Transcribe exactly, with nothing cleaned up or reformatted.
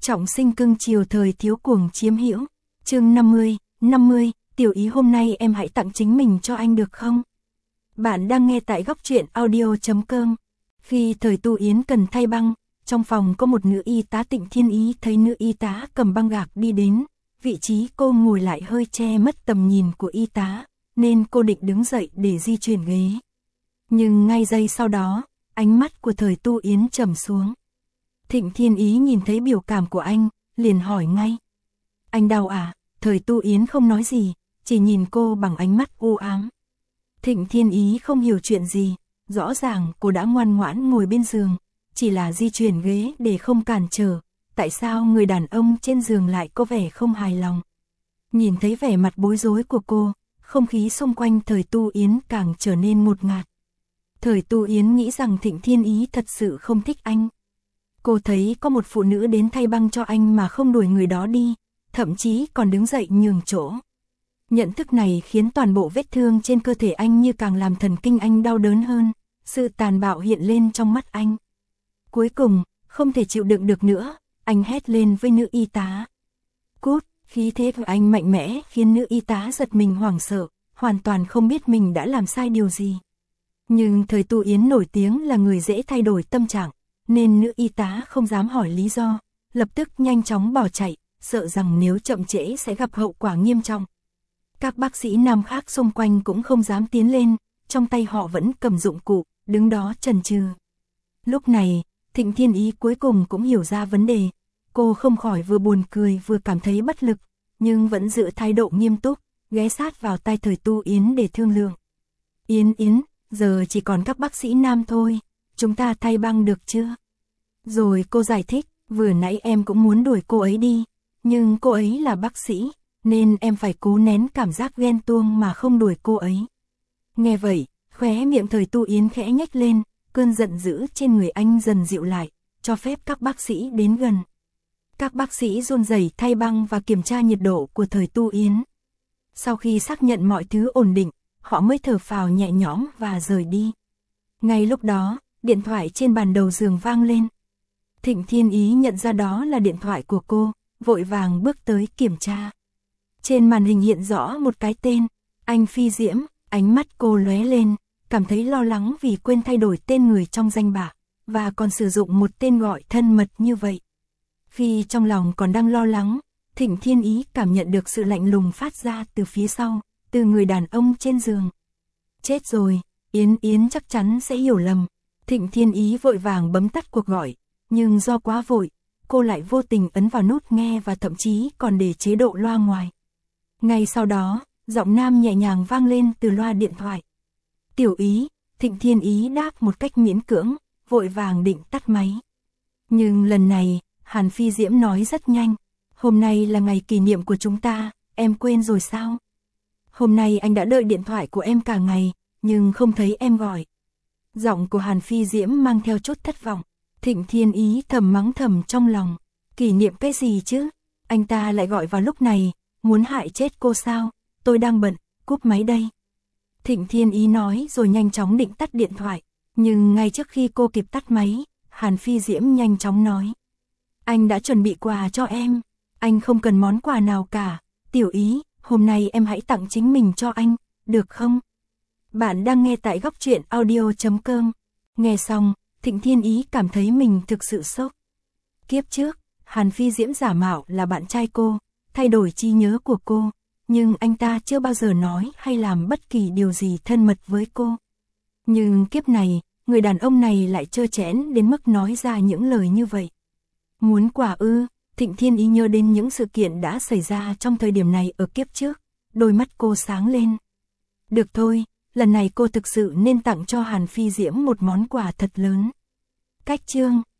Trọng sinh cưng chiều thời thiếu cuồng chiếm hữu. Chương năm mươi, năm mươi, tiểu ý hôm nay em hãy tặng chính mình cho anh được không? Bạn đang nghe tại góc truyện audio chấm com. Khi thời Tu Yến cần thay băng, trong phòng có một nữ y tá. Tịnh Thiên Ý thấy nữ y tá cầm băng gạc đi đến, vị trí cô ngồi lại hơi che mất tầm nhìn của y tá, nên cô định đứng dậy để di chuyển ghế. Nhưng ngay giây sau đó, ánh mắt của thời Tu Yến trầm xuống. Thịnh Thiên Ý nhìn thấy biểu cảm của anh, liền hỏi ngay. Anh đau à? Thời Tu Yến không nói gì, chỉ nhìn cô bằng ánh mắt u ám. Thịnh Thiên Ý không hiểu chuyện gì, rõ ràng cô đã ngoan ngoãn ngồi bên giường, chỉ là di chuyển ghế để không cản trở. Tại sao người đàn ông trên giường lại có vẻ không hài lòng? Nhìn thấy vẻ mặt bối rối của cô, không khí xung quanh thời Tu Yến càng trở nên ngột ngạt. Thời Tu Yến nghĩ rằng Thịnh Thiên Ý thật sự không thích anh. Cô thấy có một phụ nữ đến thay băng cho anh mà không đuổi người đó đi, thậm chí còn đứng dậy nhường chỗ. Nhận thức này khiến toàn bộ vết thương trên cơ thể anh như càng làm thần kinh anh đau đớn hơn, sự tàn bạo hiện lên trong mắt anh. Cuối cùng, không thể chịu đựng được nữa, anh hét lên với nữ y tá. Cút! Khí thế của anh mạnh mẽ khiến nữ y tá giật mình hoảng sợ, hoàn toàn không biết mình đã làm sai điều gì. Nhưng thời Tu Yến nổi tiếng là người dễ thay đổi tâm trạng, nên nữ y tá không dám hỏi lý do, lập tức nhanh chóng bỏ chạy, sợ rằng nếu chậm trễ sẽ gặp hậu quả nghiêm trọng. Các bác sĩ nam khác xung quanh cũng không dám tiến lên, trong tay họ vẫn cầm dụng cụ, đứng đó chần chừ. Lúc này, Thịnh Thiên Ý cuối cùng cũng hiểu ra vấn đề. Cô không khỏi vừa buồn cười vừa cảm thấy bất lực, nhưng vẫn giữ thái độ nghiêm túc, ghé sát vào tai thời Tu Yến để thương lượng. Yến Yến, giờ chỉ còn các bác sĩ nam thôi, chúng ta thay băng được chưa? Rồi cô giải thích, vừa nãy em cũng muốn đuổi cô ấy đi, nhưng cô ấy là bác sĩ, nên em phải cố nén cảm giác ghen tuông mà không đuổi cô ấy. Nghe vậy, khóe miệng thời Tu Yến khẽ nhếch lên, cơn giận dữ trên người anh dần dịu lại, cho phép các bác sĩ đến gần. Các bác sĩ run rẩy thay băng và kiểm tra nhiệt độ của thời Tu Yến. Sau khi xác nhận mọi thứ ổn định, họ mới thở phào nhẹ nhõm và rời đi. Ngay lúc đó, điện thoại trên bàn đầu giường vang lên. Thịnh Thiên Ý nhận ra đó là điện thoại của cô, vội vàng bước tới kiểm tra. Trên màn hình hiện rõ một cái tên, Anh Phi Diễm. Ánh mắt cô lóe lên, cảm thấy lo lắng vì quên thay đổi tên người trong danh bạ, và còn sử dụng một tên gọi thân mật như vậy. Khi trong lòng còn đang lo lắng, Thịnh Thiên Ý cảm nhận được sự lạnh lùng phát ra từ phía sau, từ người đàn ông trên giường. Chết rồi, Yến Yến chắc chắn sẽ hiểu lầm. Thịnh Thiên Ý vội vàng bấm tắt cuộc gọi, nhưng do quá vội, cô lại vô tình ấn vào nút nghe và thậm chí còn để chế độ loa ngoài. Ngay sau đó, giọng nam nhẹ nhàng vang lên từ loa điện thoại. Tiểu Ý. Thịnh Thiên Ý đáp một cách miễn cưỡng, vội vàng định tắt máy. Nhưng lần này, Hàn Phi Diễm nói rất nhanh. Hôm nay là ngày kỷ niệm của chúng ta, em quên rồi sao? Hôm nay anh đã đợi điện thoại của em cả ngày, nhưng không thấy em gọi. Giọng của Hàn Phi Diễm mang theo chút thất vọng. Thịnh Thiên Ý thầm mắng thầm trong lòng. Kỷ niệm cái gì chứ? Anh ta lại gọi vào lúc này, muốn hại chết cô sao? Tôi đang bận, cúp máy đây. Thịnh Thiên Ý nói rồi nhanh chóng định tắt điện thoại. Nhưng ngay trước khi cô kịp tắt máy, Hàn Phi Diễm nhanh chóng nói. Anh đã chuẩn bị quà cho em. Anh không cần món quà nào cả. Tiểu Ý, hôm nay em hãy tặng chính mình cho anh, được không? Bạn đang nghe tại góc truyện audio chấm com. Nghe xong, Thịnh Thiên Ý cảm thấy mình thực sự sốc. Kiếp trước, Hàn Phi Diễm giả mạo là bạn trai cô, thay đổi trí nhớ của cô, nhưng anh ta chưa bao giờ nói hay làm bất kỳ điều gì thân mật với cô. Nhưng kiếp này, người đàn ông này lại trơ trẽn đến mức nói ra những lời như vậy. Muốn quà ư? Thịnh Thiên Ý nhớ đến những sự kiện đã xảy ra trong thời điểm này ở kiếp trước, đôi mắt cô sáng lên. Được thôi, lần này cô thực sự nên tặng cho Hàn Phi Diễm một món quà thật lớn. Cách chương